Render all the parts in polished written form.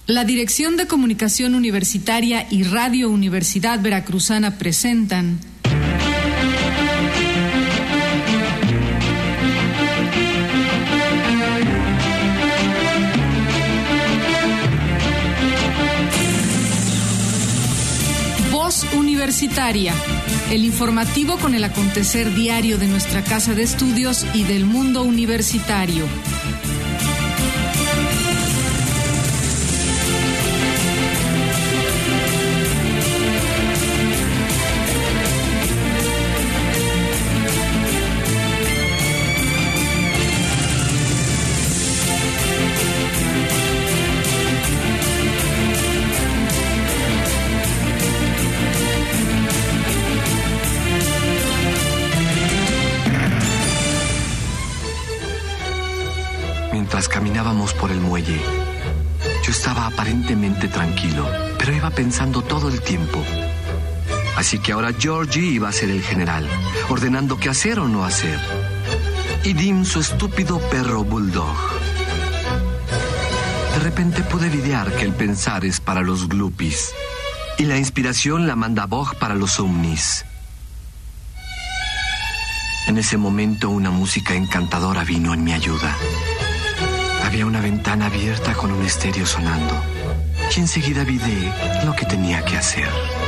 La Dirección de Comunicación Universitaria y Radio Universidad Veracruzana presentan Voz Universitaria, el informativo con el acontecer diario de nuestra casa de estudios y del mundo universitario. Mientras caminábamos por el muelle, yo estaba aparentemente tranquilo, pero iba pensando todo el tiempo. Así que ahora Georgie iba a ser el general, ordenando qué hacer o no hacer. Y Dim su estúpido perro bulldog. De repente pude videar que el pensar es para los glupis y la inspiración la manda Bog para los omnis. En ese momento una música encantadora vino en mi ayuda. Había una ventana abierta con un estéreo sonando y enseguida videé lo que tenía que hacer.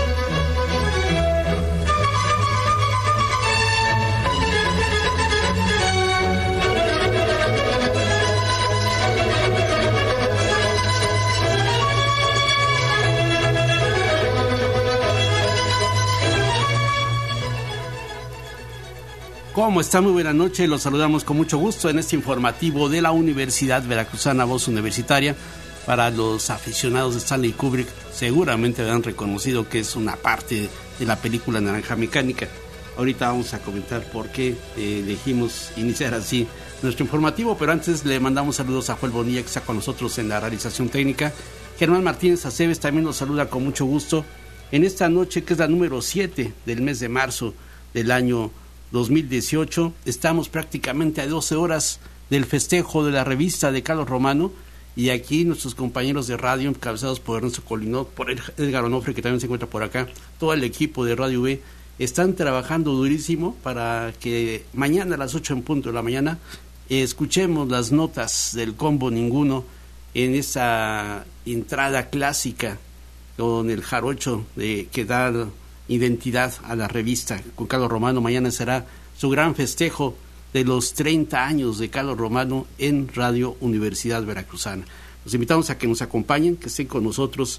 ¿Cómo está? Muy buena noche, los saludamos con mucho gusto en este informativo de la Universidad Veracruzana, Voz Universitaria. Para los aficionados de Stanley Kubrick, seguramente habrán reconocido que es una parte de la película Naranja Mecánica. Ahorita vamos a comentar por qué elegimos iniciar así nuestro informativo, pero antes le mandamos saludos a Joel Bonilla, que está con nosotros en la realización técnica. Germán Martínez Aceves también nos saluda con mucho gusto en esta noche, que es la número 7 del mes de marzo del año 2018. Estamos prácticamente a 12 horas del festejo de la revista de Carlos Romano, y aquí nuestros compañeros de radio, encabezados por Ernesto Colinot, por Edgar Onofre, que también se encuentra por acá, todo el equipo de Radio V, están trabajando durísimo para que mañana a las 8 en punto de la mañana escuchemos las notas del combo Ninguno en esa entrada clásica con el jarocho que da identidad a la revista con Carlos Romano. Mañana será su gran festejo de los 30 años de Carlos Romano en Radio Universidad Veracruzana. Los invitamos a que nos acompañen, que estén con nosotros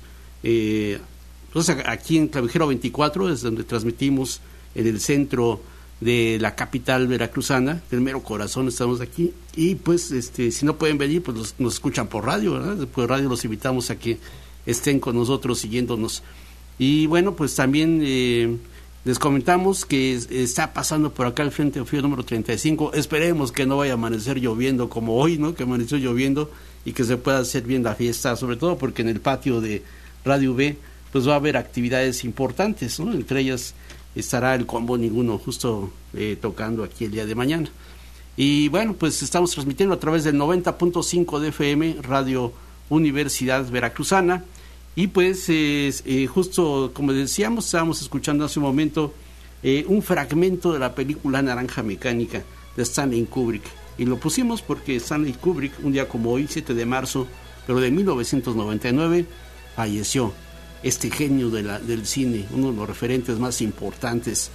pues aquí en Clavijero 24, es donde transmitimos en el centro de la capital veracruzana, del mero corazón estamos aquí, y pues si no pueden venir, pues nos escuchan por radio, ¿verdad? Por radio los invitamos a que estén con nosotros siguiéndonos. Y bueno, pues también les comentamos que está pasando por acá el Frente Frío número 35. Esperemos que no vaya a amanecer lloviendo como hoy, ¿no? Que amaneció lloviendo y que se pueda hacer bien la fiesta, sobre todo porque en el patio de Radio V pues va a haber actividades importantes, ¿no? Entre ellas estará el combo Ninguno justo tocando aquí el día de mañana. Y bueno, pues estamos transmitiendo a través del 90.5 de FM, Radio Universidad Veracruzana. Y pues justo como decíamos, estábamos escuchando hace un momento un fragmento de la película Naranja Mecánica de Stanley Kubrick, y lo pusimos porque Stanley Kubrick, un día como hoy, 7 de marzo, pero de 1999, falleció. Este genio del cine, uno de los referentes más importantes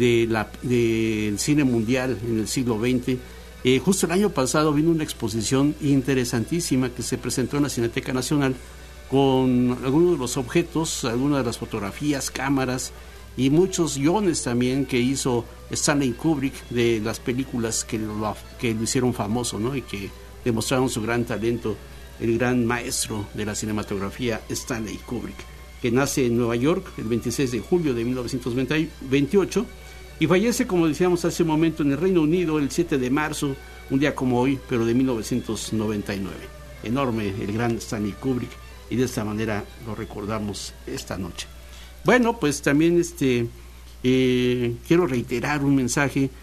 del cine mundial en el siglo XX. Justo el año pasado vino una exposición interesantísima que se presentó en la Cineteca Nacional, con algunos de los objetos, algunas de las fotografías, cámaras y muchos guiones también que hizo Stanley Kubrick de las películas que lo hicieron famoso, ¿no? Y que demostraron su gran talento, el gran maestro de la cinematografía, Stanley Kubrick, que nace en Nueva York el 26 de julio de 1928 y fallece, como decíamos hace un momento, en el Reino Unido el 7 de marzo, un día como hoy, pero de 1999. Enorme el gran Stanley Kubrick, y de esta manera lo recordamos esta noche. Bueno, pues también quiero reiterar un mensaje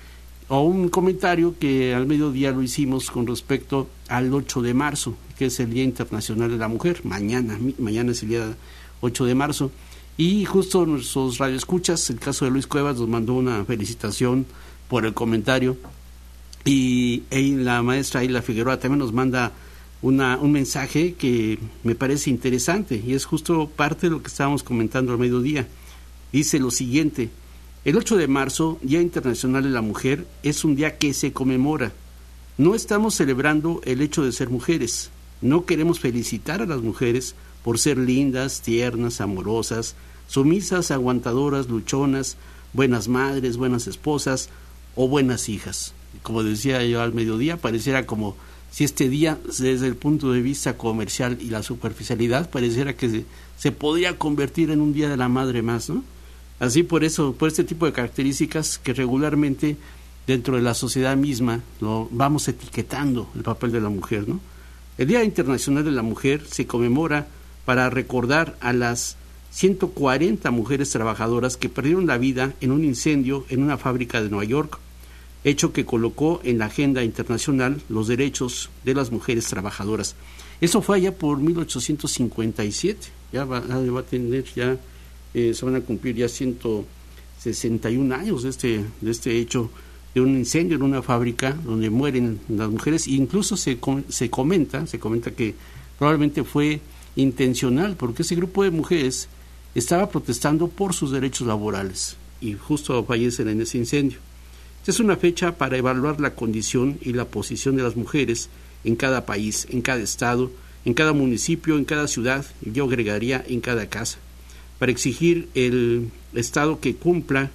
o un comentario que al mediodía lo hicimos con respecto al 8 de marzo, que es el Día Internacional de la Mujer. Mañana es el día 8 de marzo. Y justo nuestros radioescuchas, el caso de Luis Cuevas, nos mandó una felicitación por el comentario. Y la maestra Hilda Figueroa también nos manda un mensaje que me parece interesante, y es justo parte de lo que estábamos comentando al mediodía. Dice lo siguiente: el 8 de marzo, Día Internacional de la Mujer, es un día que se conmemora. No estamos celebrando el hecho de ser mujeres. No queremos felicitar a las mujeres por ser lindas, tiernas, amorosas, sumisas, aguantadoras, luchonas, buenas madres, buenas esposas o buenas hijas. Como decía yo al mediodía, pareciera como si este día, desde el punto de vista comercial y la superficialidad, pareciera que se podría convertir en un Día de la Madre más, ¿no? Así por este tipo de características que regularmente dentro de la sociedad misma lo vamos etiquetando el papel de la mujer, ¿no? El Día Internacional de la Mujer se conmemora para recordar a las 140 mujeres trabajadoras que perdieron la vida en un incendio en una fábrica de Nueva York, hecho que colocó en la agenda internacional los derechos de las mujeres trabajadoras. Eso fue allá por 1857, ya va a tener se van a cumplir ya 161 años de este hecho, de un incendio en una fábrica donde mueren las mujeres. E incluso se comenta que probablemente fue intencional, porque ese grupo de mujeres estaba protestando por sus derechos laborales y justo fallecen en ese incendio. Esta es una fecha para evaluar la condición y la posición de las mujeres en cada país, en cada estado, en cada municipio, en cada ciudad, y yo agregaría en cada casa, para exigir que el Estado cumpla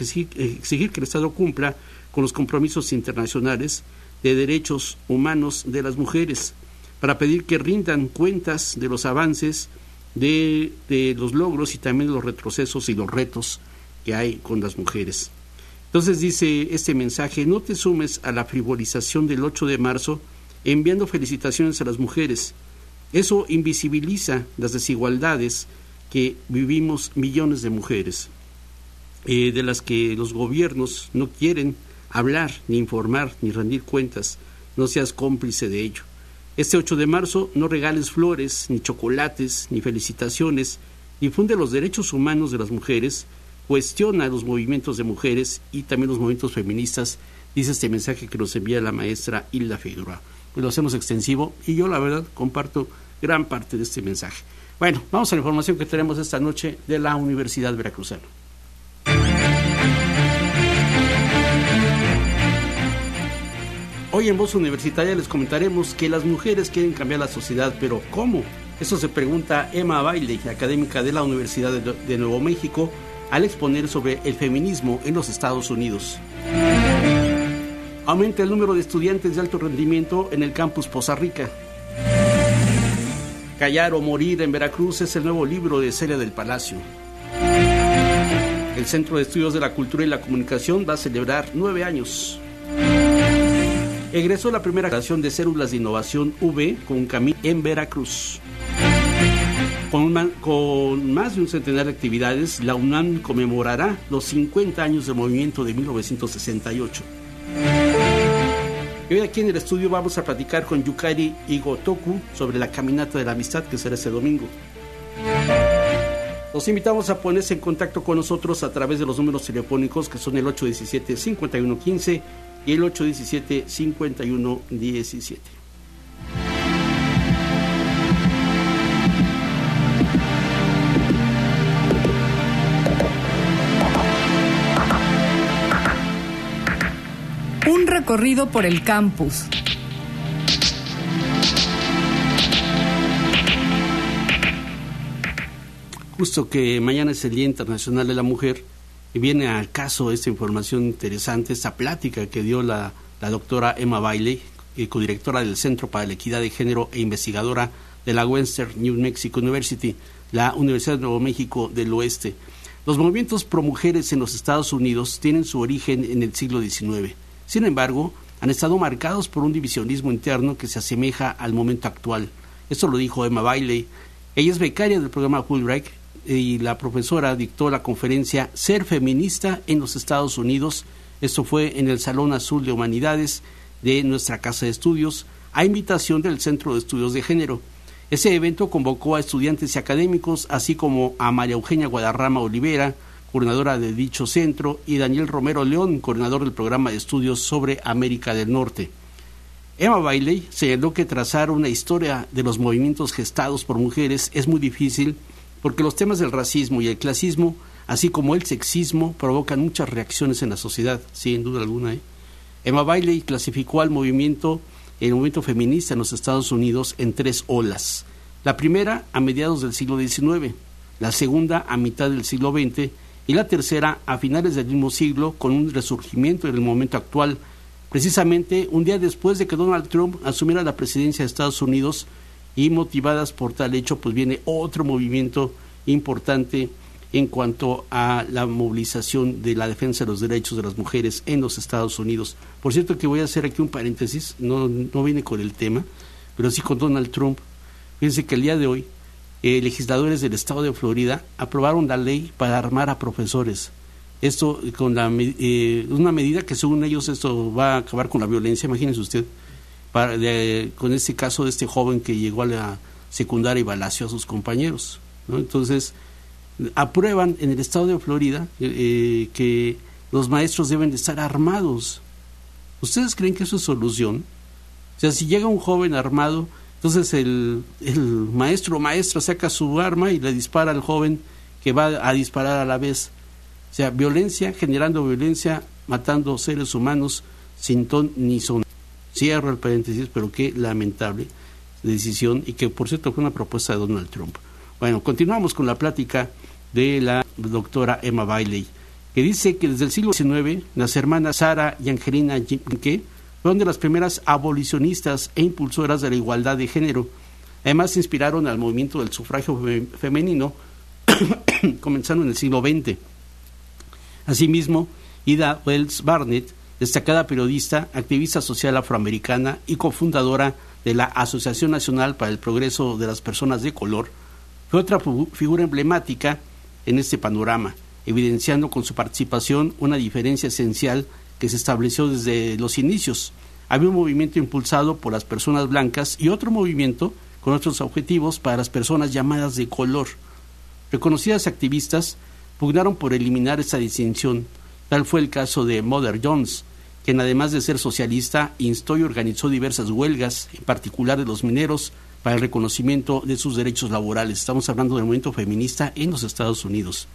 con los compromisos internacionales de derechos humanos de las mujeres, para pedir que rindan cuentas de los avances, de los logros y también de los retrocesos y los retos que hay con las mujeres. Entonces dice este mensaje: no te sumes a la frivolización del 8 de marzo enviando felicitaciones a las mujeres. Eso invisibiliza las desigualdades que vivimos millones de mujeres, de las que los gobiernos no quieren hablar, ni informar, ni rendir cuentas. No seas cómplice de ello. Este 8 de marzo no regales flores, ni chocolates, ni felicitaciones. Difunde los derechos humanos de las mujeres, cuestiona los movimientos de mujeres y también los movimientos feministas, dice este mensaje que nos envía la maestra Hilda Figueroa. Pues lo hacemos extensivo y yo la verdad comparto gran parte de este mensaje. Bueno, vamos a la información que tenemos esta noche de la Universidad Veracruzana. Hoy en Voz Universitaria les comentaremos que las mujeres quieren cambiar la sociedad, pero ¿cómo? Eso se pregunta Emma Bailey, académica de la Universidad de Nuevo México, al exponer sobre el feminismo en los Estados Unidos. Aumenta el número de estudiantes de alto rendimiento en el campus Poza Rica. Callar o morir en Veracruz es el nuevo libro de Celia del Palacio. El Centro de Estudios de la Cultura y la Comunicación va a celebrar 9 años. Egresó la primera generación de células de innovación V con Camino en Veracruz. Con más de un centenar de actividades, la UNAM conmemorará los 50 años del movimiento de 1968. Y hoy aquí en el estudio vamos a platicar con Yukari Igotoku sobre la Caminata de la Amistad, que será este domingo. Los invitamos a ponerse en contacto con nosotros a través de los números telefónicos que son el 817-5115 y el 817-5117. Un recorrido por el campus. Justo que mañana es el Día Internacional de la Mujer y viene al caso esta información interesante, esta plática que dio la doctora Emma Bailey, codirectora del Centro para la Equidad de Género e investigadora de la Western New Mexico University, la Universidad de Nuevo México del Oeste. Los movimientos pro mujeres en los Estados Unidos tienen su origen en el siglo XIX. Sin embargo, han estado marcados por un divisionismo interno que se asemeja al momento actual. Esto lo dijo Emma Bailey. Ella es becaria del programa Fulbright y la profesora dictó la conferencia Ser feminista en los Estados Unidos, Esto fue en el Salón Azul de Humanidades de nuestra Casa de Estudios, a invitación del Centro de Estudios de Género. Ese evento convocó a estudiantes y académicos, así como a María Eugenia Guadarrama Olivera, coordinadora de dicho centro, y Daniel Romero León, coordinador del programa de estudios sobre América del Norte. Emma Bailey señaló que trazar una historia de los movimientos gestados por mujeres es muy difícil porque los temas del racismo y el clasismo, así como el sexismo, provocan muchas reacciones en la sociedad, sin duda alguna. Emma Bailey clasificó el movimiento feminista en los Estados Unidos en 3 olas. La primera a mediados del siglo XIX, la segunda a mitad del siglo XX y la tercera a finales del mismo siglo, con un resurgimiento en el momento actual, precisamente un día después de que Donald Trump asumiera la presidencia de Estados Unidos, y motivadas por tal hecho, pues viene otro movimiento importante en cuanto a la movilización de la defensa de los derechos de las mujeres en los Estados Unidos. Por cierto, que voy a hacer aquí un paréntesis, no viene con el tema, pero sí con Donald Trump. Fíjense que el día de hoy legisladores del estado de Florida aprobaron la ley para armar a profesores. Esto con una medida que según ellos esto va a acabar con la violencia. Imagínense usted, con este caso de este joven que llegó a la secundaria y balaceó a sus compañeros, ¿no? Entonces aprueban en el estado de Florida que los maestros deben de estar armados. ¿Ustedes creen que eso es solución? O sea, si llega un joven armado, entonces el maestro o maestra saca su arma y le dispara al joven que va a disparar a la vez. O sea, violencia, generando violencia, matando seres humanos sin ton ni son. Cierro el paréntesis, pero qué lamentable decisión, y que por cierto fue una propuesta de Donald Trump. Bueno, continuamos con la plática de la doctora Emma Bailey, que dice que desde el siglo XIX las hermanas Sarah y Angelina Jinke fueron de las primeras abolicionistas e impulsoras de la igualdad de género. Además se inspiraron al movimiento del sufragio femenino comenzando en el siglo XX. Asimismo, Ida Wells Barnett, destacada periodista, activista social afroamericana y cofundadora de la Asociación Nacional para el Progreso de las Personas de Color, fue otra figura emblemática en este panorama, evidenciando con su participación una diferencia esencial que se estableció desde los inicios. Había un movimiento impulsado por las personas blancas y otro movimiento con otros objetivos para las personas llamadas de color. Reconocidas activistas pugnaron por eliminar esta distinción. Tal fue el caso de Mother Jones, quien además de ser socialista, instó y organizó diversas huelgas, en particular de los mineros, para el reconocimiento de sus derechos laborales. Estamos hablando del movimiento feminista en los Estados Unidos.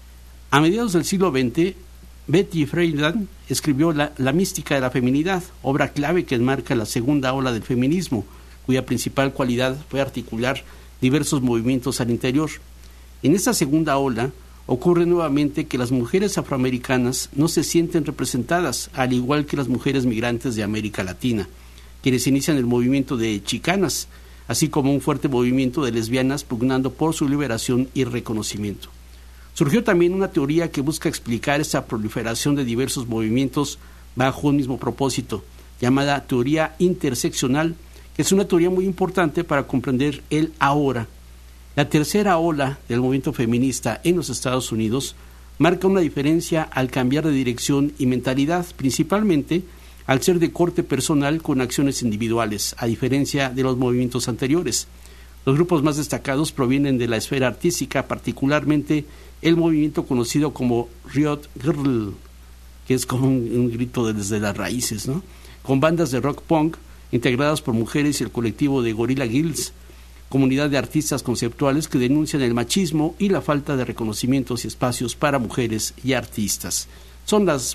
A mediados del siglo XX, Betty Friedan escribió La mística de la feminidad, obra clave que enmarca la segunda ola del feminismo, cuya principal cualidad fue articular diversos movimientos al interior. En esta segunda ola ocurre nuevamente que las mujeres afroamericanas no se sienten representadas, al igual que las mujeres migrantes de América Latina, quienes inician el movimiento de chicanas, así como un fuerte movimiento de lesbianas pugnando por su liberación y reconocimiento. Surgió también una teoría que busca explicar esta proliferación de diversos movimientos bajo un mismo propósito, llamada teoría interseccional, que es una teoría muy importante para comprender el ahora. La tercera ola del movimiento feminista en los Estados Unidos marca una diferencia al cambiar de dirección y mentalidad, principalmente al ser de corte personal con acciones individuales, a diferencia de los movimientos anteriores. Los grupos más destacados provienen de la esfera artística, particularmente el movimiento conocido como Riot Girl, que es como un grito desde las raíces, ¿no? Con bandas de rock punk integradas por mujeres y el colectivo de Gorilla Girls, comunidad de artistas conceptuales que denuncian el machismo y la falta de reconocimientos y espacios para mujeres y artistas. Son las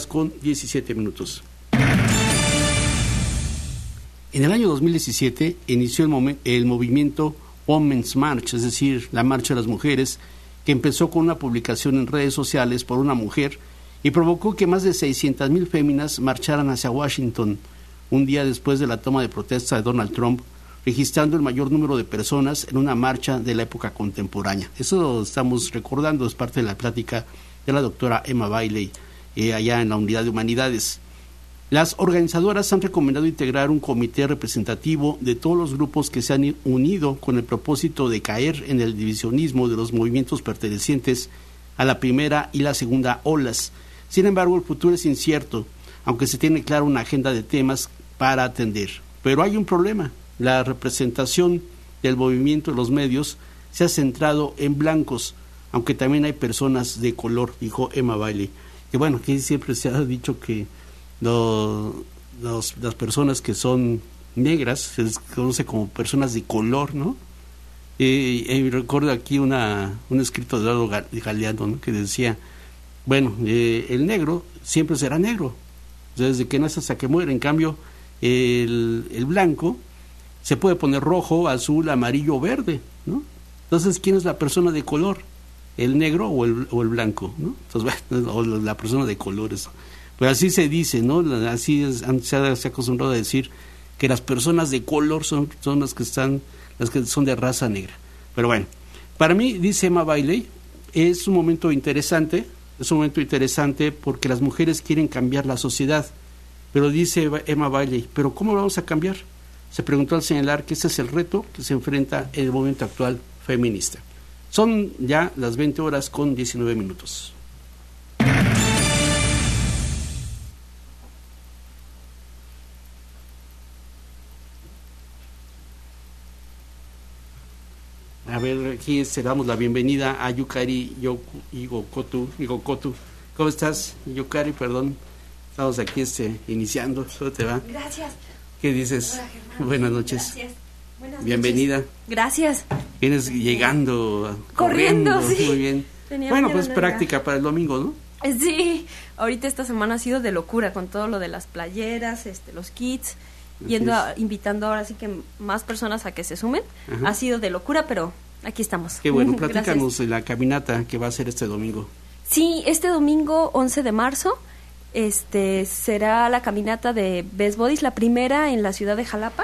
20:17. En el año 2017 inició el movimiento Women's March, es decir, la marcha de las mujeres, que empezó con una publicación en redes sociales por una mujer y provocó que más de 600,000 féminas marcharan hacia Washington, un día después de la toma de protesta de Donald Trump, registrando el mayor número de personas en una marcha de la época contemporánea. Eso lo estamos recordando, es parte de la plática de la doctora Emma Bailey, allá en la Unidad de Humanidades. Las organizadoras han recomendado integrar un comité representativo de todos los grupos que se han unido con el propósito de caer en el divisionismo de los movimientos pertenecientes a la primera y la segunda olas, Sin embargo, el futuro es incierto, aunque se tiene clara una agenda de temas para atender. Pero hay un problema: la representación del movimiento en los medios se ha centrado en blancos, aunque también hay personas de color, dijo Emma Bailey. Que bueno, aquí siempre se ha dicho que las personas que son negras se les conoce como personas de color, ¿no? Y recuerdo aquí un escrito de Eduardo Galeano, ¿no?, que decía, bueno, el negro siempre será negro, desde que nace hasta que muere. En cambio, el blanco se puede poner rojo, azul, amarillo o verde, ¿no? Entonces, ¿quién es la persona de color? ¿El negro o el blanco, ¿no? Entonces, bueno, o la persona de colores. Pero así se dice, ¿no? Así se ha acostumbrado a decir que las personas de color son las que son de raza negra. Pero bueno, para mí, dice Emma Bailey, es un momento interesante porque las mujeres quieren cambiar la sociedad. Pero dice Emma Bailey, ¿pero cómo lo vamos a cambiar? Se preguntó al señalar que ese es el reto que se enfrenta en el momento actual feminista. Son ya las 20:19. A ver, aquí damos la bienvenida a Yukari Igokotu. ¿Cómo estás, Yukari? Perdón, estamos aquí iniciando. ¿Cómo te va? Gracias. ¿Qué dices? Hola, Germán. Buenas noches. Gracias. Buenas Bienvenida. noches. Gracias. Vienes llegando, corriendo, sí. Muy bien. Bueno, pues práctica para el domingo, ¿no? Sí, ahorita esta semana ha sido de locura con todo lo de las playeras, los kits, invitando ahora sí que más personas a que se sumen. Ajá. Ha sido de locura, pero aquí estamos. Qué bueno, platícanos de la caminata que va a ser este domingo. Sí, este domingo 11 de marzo será la caminata de Best Bodies, la primera en la ciudad de Jalapa.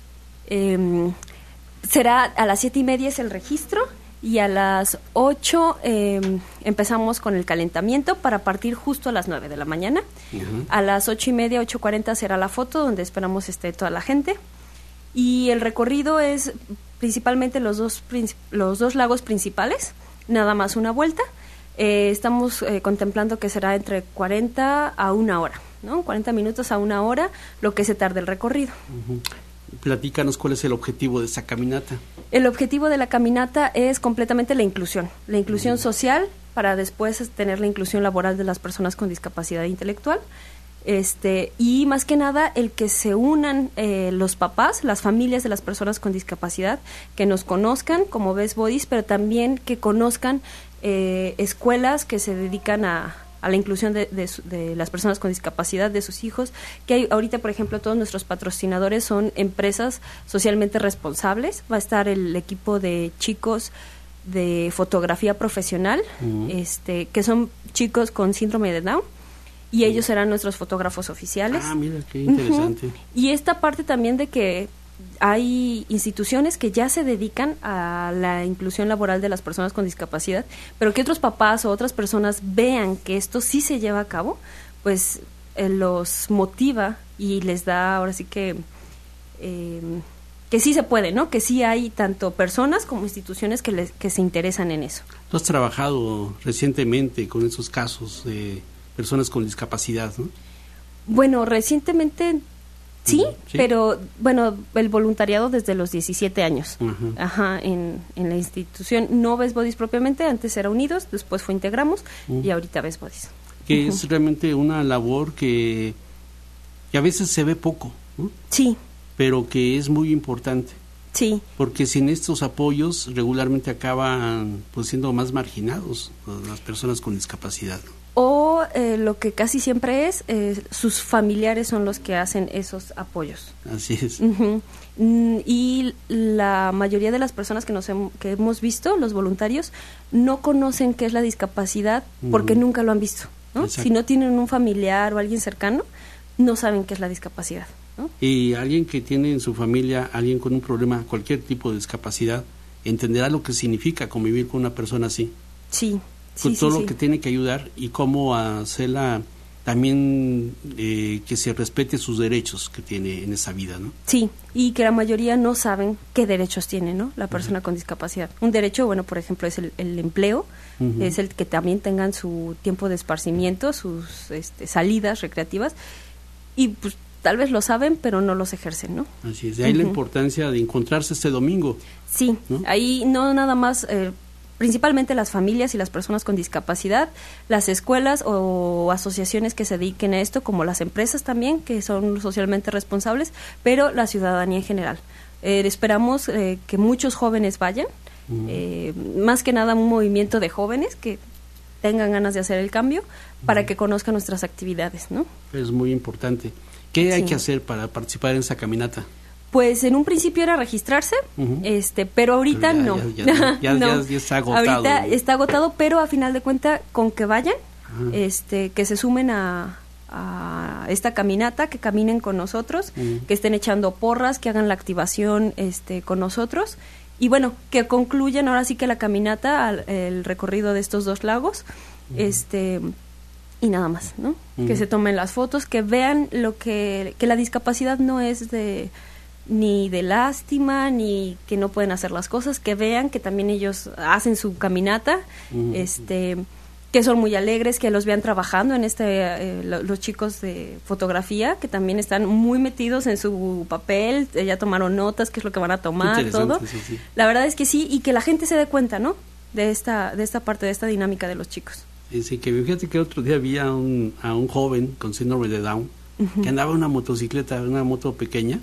Será a las 7:30 es el registro y a las 8 empezamos con el calentamiento para partir justo a las 9 de la mañana. Uh-huh. A las 8:30, 8:40 será la foto donde esperamos toda la gente. Y el recorrido es principalmente los dos lagos principales, nada más una vuelta. Estamos contemplando que será entre 40 a 1 hora, ¿no? 40 minutos a 1 hora, lo que se tarda el recorrido. Uh-huh. Platícanos cuál es el objetivo de esa caminata. El objetivo de la caminata es completamente la inclusión social, para después tener la inclusión laboral de las personas con discapacidad intelectual, y más que nada el que se unan los papás, las familias de las personas con discapacidad, que nos conozcan como Best Bodies, pero también que conozcan escuelas que se dedican a la inclusión de las personas con discapacidad, de sus hijos, que hay ahorita, por ejemplo, todos nuestros patrocinadores son empresas socialmente responsables. Va a estar el equipo de chicos de fotografía profesional, uh-huh. Que son chicos con síndrome de Down, y ellos serán nuestros fotógrafos oficiales. Ah, mira, qué interesante. Uh-huh. Y esta parte también de que hay instituciones que ya se dedican a la inclusión laboral de las personas con discapacidad, pero que otros papás o otras personas vean que esto sí se lleva a cabo, pues los motiva y les da ahora sí que sí se puede, ¿no? Que sí hay tanto personas como instituciones que se interesan en eso. Tú has trabajado recientemente con esos casos de personas con discapacidad, ¿no? Bueno, recientemente sí, pero bueno, el voluntariado desde los 17 años. Uh-huh. Ajá, en la institución, no Best Bodies propiamente, antes era Unidos, después fue Integramos, uh-huh. y ahorita Best Bodies. Que uh-huh. es realmente una labor que a veces se ve poco, ¿no? Sí. Pero que es muy importante. Sí. Porque sin estos apoyos regularmente acaban pues siendo más marginados las personas con discapacidad. O lo que casi siempre es, sus familiares son los que hacen esos apoyos. Así es. Uh-huh. Y la mayoría de las personas que hemos visto, los voluntarios, no conocen qué es la discapacidad porque uh-huh. nunca lo han visto, ¿no? Si no tienen un familiar o alguien cercano, no saben qué es la discapacidad, ¿no? Y alguien que tiene en su familia, alguien con un problema, cualquier tipo de discapacidad, entenderá lo que significa convivir con una persona así. Sí. Con todo lo que tiene que ayudar y cómo hacerla también que se respete sus derechos que tiene en esa vida, ¿no? Sí, y que la mayoría no saben qué derechos tiene, ¿no? La persona con discapacidad. Un derecho, bueno, por ejemplo, es el empleo, es el que también tengan su tiempo de esparcimiento, sus salidas recreativas, y pues tal vez lo saben, pero no los ejercen, ¿no? Así es, de ahí la importancia de encontrarse este domingo. Sí, ¿no? Ahí no nada más... principalmente las familias y las personas con discapacidad, las escuelas o asociaciones que se dediquen a esto, como las empresas también, que son socialmente responsables, pero la ciudadanía en general. Esperamos que muchos jóvenes vayan, más que nada un movimiento de jóvenes que tengan ganas de hacer el cambio para que conozcan nuestras actividades, ¿no? Es muy importante. ¿Qué hay que hacer para participar en esa caminata? Pues en un principio era registrarse, pero ahorita no. Ya está agotado. Ahorita está agotado, pero a final de cuentas, con que vayan, que se sumen a esta caminata, que caminen con nosotros, que estén echando porras, que hagan la activación con nosotros, y bueno, que concluyan ahora sí que la caminata, el recorrido de estos 2 lagos, y nada más, ¿no? Que se tomen las fotos, que vean que la discapacidad no es ni de lástima, ni que no pueden hacer las cosas, que vean que también ellos hacen su caminata, que son muy alegres, que los vean trabajando en los chicos de fotografía, que también están muy metidos en su papel, ya tomaron notas, qué es lo que van a tomar, todo. Sí. La verdad es que sí, y que la gente se dé cuenta, ¿no? De esta parte, de esta dinámica de los chicos. Sí, que fíjate que otro día vi a un joven con síndrome de Down que andaba en una motocicleta, una moto pequeña,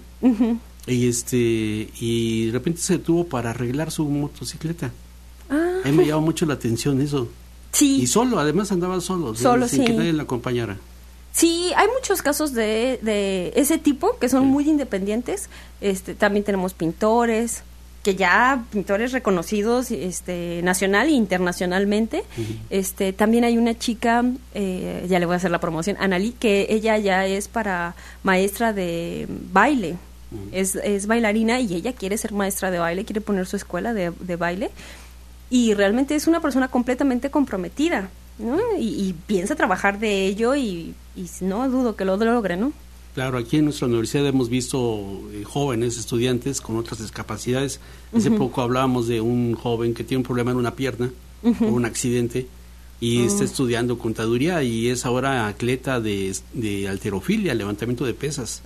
y de repente se detuvo para arreglar su motocicleta. A mí me llamó mucho la atención eso. Sí. Y solo, además andaba solo, sin que nadie le acompañara. Sí, hay muchos casos de ese tipo que son muy independientes. También tenemos pintores, pintores reconocidos nacional e internacionalmente. También hay una chica, ya le voy a hacer la promoción, Analí, que ella ya es maestra de baile. Es bailarina y ella quiere ser maestra de baile, quiere poner su escuela de baile, y realmente es una persona completamente comprometida, ¿no? Y piensa trabajar de ello, y no dudo que lo logre, ¿no? Claro, aquí en nuestra universidad hemos visto jóvenes, estudiantes con otras discapacidades. Hace poco hablábamos de un joven que tiene un problema en una pierna por un accidente y está estudiando contaduría y es ahora atleta de halterofilia, levantamiento de pesas.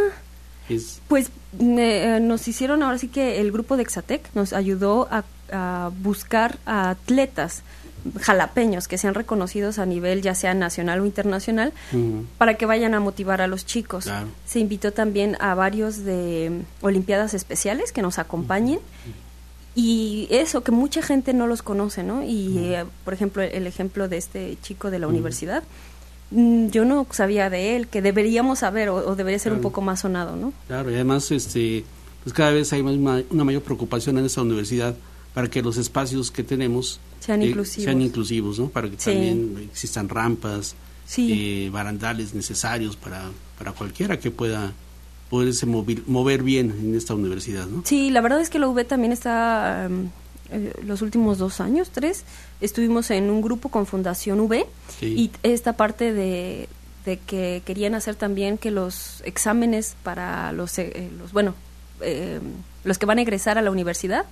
Pues nos hicieron, ahora sí que el grupo de Exatec nos ayudó a buscar a atletas jalapeños que sean reconocidos a nivel ya sea nacional o internacional, para que vayan a motivar a los chicos. Claro. Se invitó también a varios de olimpiadas especiales que nos acompañen, y eso, que mucha gente no los conoce, ¿no? Y por ejemplo, el ejemplo de este chico de la universidad, yo no sabía de él, que deberíamos saber o debería ser un poco más sonado, ¿no? Claro, y además pues cada vez hay una mayor preocupación en esta universidad para que los espacios que tenemos sean inclusivos, ¿no? Para que también existan rampas, barandales necesarios para cualquiera que pueda poderse mover bien en esta universidad, ¿no? Sí, la verdad es que la UB también está, los últimos 2 años, 3, estuvimos en un grupo con Fundación UB, y esta parte de que querían hacer también que los exámenes para los que van a ingresar a la universidad,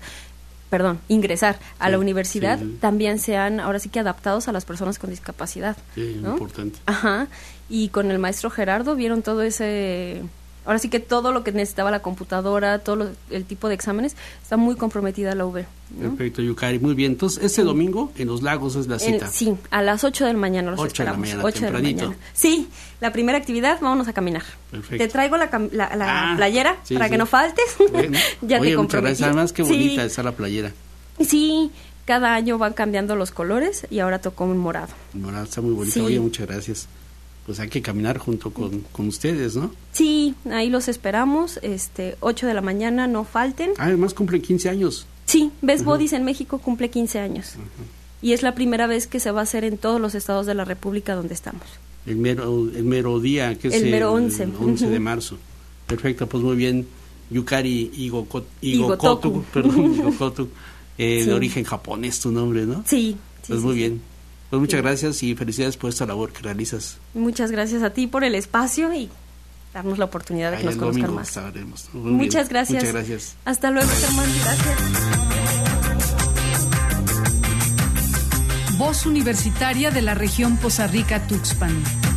también sean ahora sí que adaptados a las personas con discapacidad. Sí, ¿no? Importante. Ajá, y con el maestro Gerardo vieron todo ahora sí que todo lo que necesitaba la computadora, el tipo de exámenes, está muy comprometida la UB, ¿no? Perfecto, Yukari, muy bien. Entonces, domingo en Los Lagos es la cita. Sí, a las 8 de la mañana los 8 esperamos. De la mañana, 8 tempranito. De la mañana. Sí, la primera actividad, vámonos a caminar. Perfecto. Te traigo la playera para que no faltes. Bueno. Ya Oye, te comprometí. Muchas gracias, además qué bonita está la playera. Sí, cada año van cambiando los colores y ahora tocó un morado. El morado está muy bonito. Sí. Oye, muchas gracias. Pues hay que caminar junto con ustedes, ¿no? Sí, ahí los esperamos, 8 de la mañana, no falten. Además cumplen 15 años. Sí, Best Bodies en México cumple 15 años. Y es la primera vez que se va a hacer en todos los estados de la República donde estamos. El mero día, que es el mero 11. El 11 de marzo. Perfecto, pues muy bien. Yukari Igokotu, de origen japonés tu nombre, ¿no? Sí. Pues muy bien. Pues muchas gracias y felicidades por esta labor que realizas. Muchas gracias a ti por el espacio y darnos la oportunidad de que nos conozcan más. Muchas gracias. Muchas gracias. Hasta luego, Germán. Gracias. Voz Universitaria de la región Poza Rica-Tuxpan.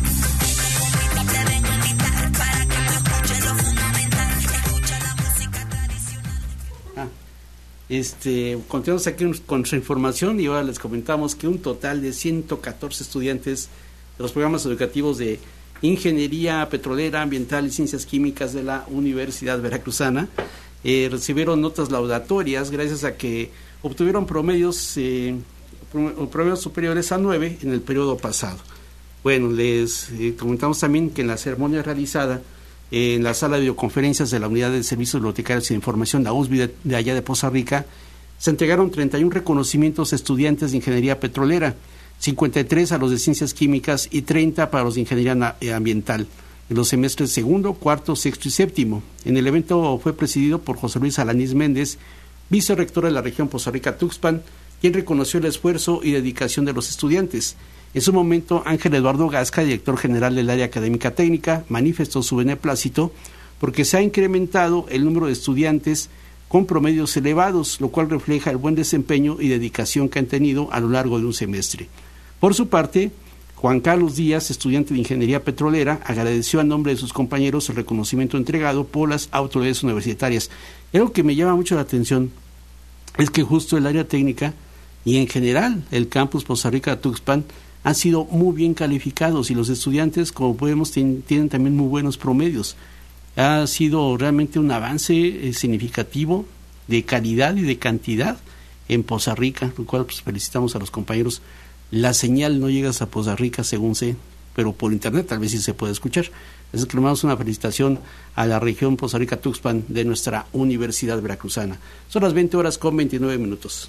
Continuamos aquí con nuestra información y ahora les comentamos que un total de 114 estudiantes de los programas educativos de Ingeniería Petrolera, Ambiental y Ciencias Químicas de la Universidad Veracruzana recibieron notas laudatorias gracias a que obtuvieron promedios superiores a 9 en el periodo pasado. Bueno, les comentamos también que en la ceremonia realizada en la sala de videoconferencias de la Unidad de Servicios Bibliotecarios y de Información, la USB de allá de Poza Rica, se entregaron 31 reconocimientos a estudiantes de Ingeniería Petrolera, 53 a los de Ciencias Químicas y 30 para los de Ingeniería Ambiental, en los semestres segundo, cuarto, sexto y séptimo. En el evento fue presidido por José Luis Alanís Méndez, vicerrector de la región Poza Rica-Tuxpan, quien reconoció el esfuerzo y dedicación de los estudiantes. En su momento, Ángel Eduardo Gasca, director general del área académica técnica, manifestó su beneplácito porque se ha incrementado el número de estudiantes con promedios elevados, lo cual refleja el buen desempeño y dedicación que han tenido a lo largo de un semestre. Por su parte, Juan Carlos Díaz, estudiante de Ingeniería Petrolera, agradeció a nombre de sus compañeros el reconocimiento entregado por las autoridades universitarias. Algo que me llama mucho la atención es que justo el área técnica y en general el campus Poza Rica-Tuxpan han sido muy bien calificados y los estudiantes, como vemos, tienen también muy buenos promedios. Ha sido realmente un avance significativo de calidad y de cantidad en Poza Rica, lo cual pues felicitamos a los compañeros. La señal no llega hasta Poza Rica, según sé, pero por internet tal vez sí se puede escuchar. Así que le damos una felicitación a la región Poza Rica-Tuxpan de nuestra Universidad Veracruzana. Son las 20:29.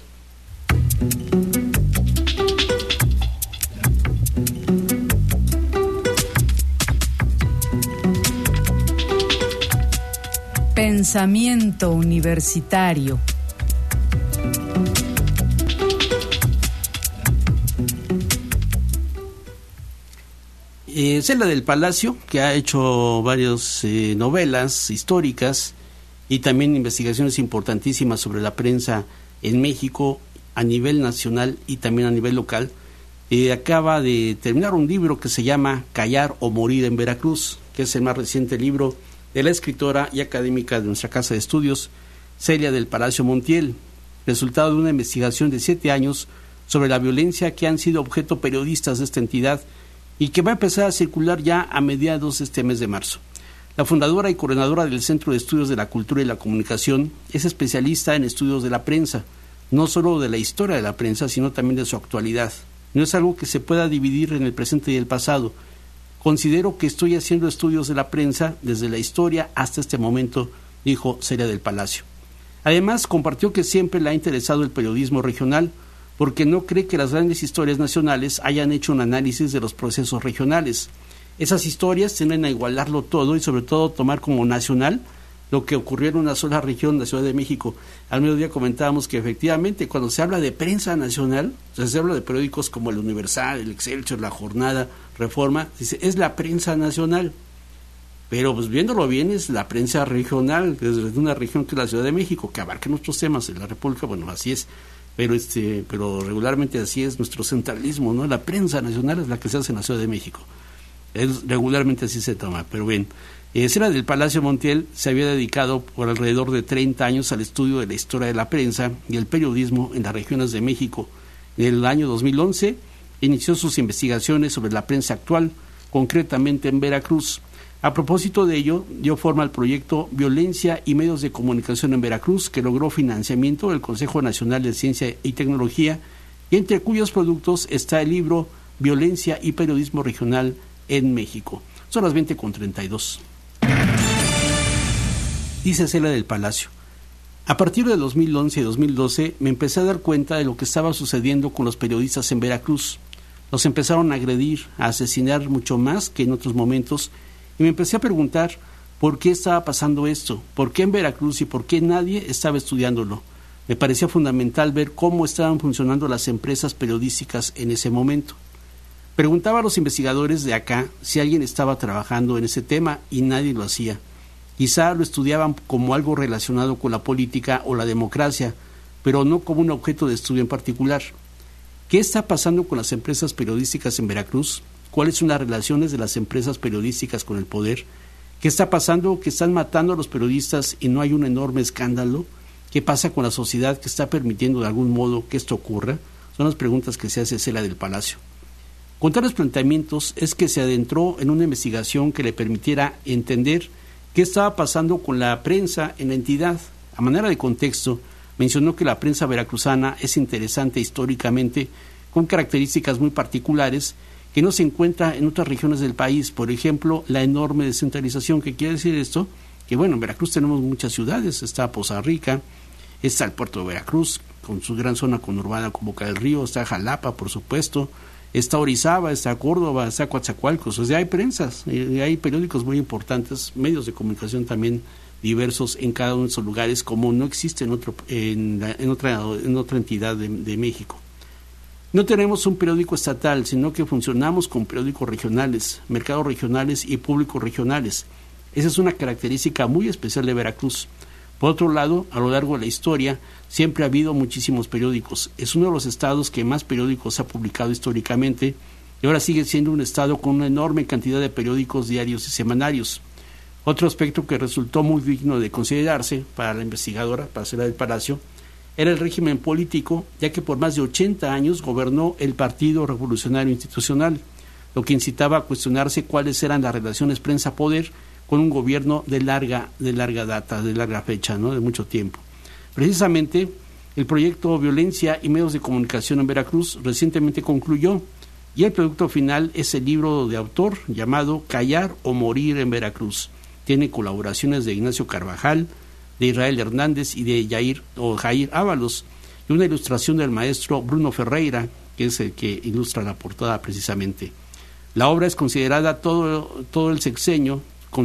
Pensamiento universitario. Cela del Palacio, que ha hecho varias novelas históricas y también investigaciones importantísimas sobre la prensa en México a nivel nacional y también a nivel local, acaba de terminar un libro que se llama Callar o Morir en Veracruz, que es el más reciente libro de la escritora y académica de nuestra casa de estudios, Celia del Palacio Montiel, resultado de una investigación de 7 años sobre la violencia que han sido objeto periodistas de esta entidad y que va a empezar a circular ya a mediados de este mes de marzo. La fundadora y coordinadora del Centro de Estudios de la Cultura y la Comunicación es especialista en estudios de la prensa, no solo de la historia de la prensa, sino también de su actualidad. No es algo que se pueda dividir en el presente y el pasado. Considero que estoy haciendo estudios de la prensa desde la historia hasta este momento, dijo Celia del Palacio. Además, compartió que siempre le ha interesado el periodismo regional, porque no cree que las grandes historias nacionales hayan hecho un análisis de los procesos regionales. Esas historias tienden a igualarlo todo y sobre todo tomar como nacional lo que ocurrió en una sola región, la Ciudad de México. Al mediodía comentábamos que efectivamente cuando se habla de prensa nacional, o sea, se habla de periódicos como el Universal, el Excelsior, La Jornada, Reforma, dice, es la prensa nacional. Pero pues viéndolo bien es la prensa regional, desde una región que es la Ciudad de México, que abarca nuestros temas en la República, bueno, así es. Pero regularmente así es nuestro centralismo, ¿no? La prensa nacional es la que se hace en la Ciudad de México. Regularmente así se toma, pero bien. Celia del Palacio Montiel se había dedicado por alrededor de 30 años al estudio de la historia de la prensa y el periodismo en las regiones de México. En el año 2011 inició sus investigaciones sobre la prensa actual, concretamente en Veracruz. A propósito de ello, dio forma al proyecto Violencia y Medios de Comunicación en Veracruz, que logró financiamiento del Consejo Nacional de Ciencia y Tecnología, y entre cuyos productos está el libro Violencia y Periodismo Regional en México. Son las 20:32. Dice Celia del Palacio: a partir de 2011 y 2012 me empecé a dar cuenta de lo que estaba sucediendo con los periodistas en Veracruz. Los empezaron a agredir, a asesinar mucho más que en otros momentos, y me empecé a preguntar por qué estaba pasando esto, por qué en Veracruz y por qué nadie estaba estudiándolo. Me parecía fundamental ver cómo estaban funcionando las empresas periodísticas en ese momento. Preguntaba a los investigadores de acá si alguien estaba trabajando en ese tema y nadie lo hacía. Quizá lo estudiaban como algo relacionado con la política o la democracia, pero no como un objeto de estudio en particular. ¿Qué está pasando con las empresas periodísticas en Veracruz? ¿Cuáles son las relaciones de las empresas periodísticas con el poder? ¿Qué está pasando? ¿Que están matando a los periodistas y no hay un enorme escándalo? ¿Qué pasa con la sociedad que está permitiendo de algún modo que esto ocurra? Son las preguntas que se hace Cela del Palacio. Con tales planteamientos es que se adentró en una investigación que le permitiera entender qué estaba pasando con la prensa en la entidad. A manera de contexto, mencionó que la prensa veracruzana es interesante históricamente, con características muy particulares que no se encuentra en otras regiones del país. Por ejemplo, la enorme descentralización. ¿Qué quiere decir esto? Que bueno, en Veracruz tenemos muchas ciudades, está Poza Rica, está el puerto de Veracruz, con su gran zona conurbada con Boca del Río, está Jalapa, por supuesto, está Orizaba, está Córdoba, está Coatzacoalcos. O sea, hay prensas, hay periódicos muy importantes, medios de comunicación también diversos en cada uno de esos lugares, como no existe en otra entidad de México. No tenemos un periódico estatal, sino que funcionamos con periódicos regionales, mercados regionales y públicos regionales. Esa es una característica muy especial de Veracruz. Por otro lado, a lo largo de la historia, siempre ha habido muchísimos periódicos. Es uno de los estados que más periódicos ha publicado históricamente y ahora sigue siendo un estado con una enorme cantidad de periódicos diarios y semanarios. Otro aspecto que resultó muy digno de considerarse para la investigadora, para Cela del Palacio, era el régimen político, ya que por más de 80 años gobernó el Partido Revolucionario Institucional, lo que incitaba a cuestionarse cuáles eran las relaciones prensa-poder con un gobierno de larga data, de larga fecha, ¿no? De mucho tiempo. Precisamente, el proyecto Violencia y Medios de Comunicación en Veracruz recientemente concluyó, y el producto final es el libro de autor llamado Callar o Morir en Veracruz. Tiene colaboraciones de Ignacio Carvajal, de Israel Hernández y de Jair Ábalos, y una ilustración del maestro Bruno Ferreira, que es el que ilustra la portada precisamente. La obra es considera todo el sexenio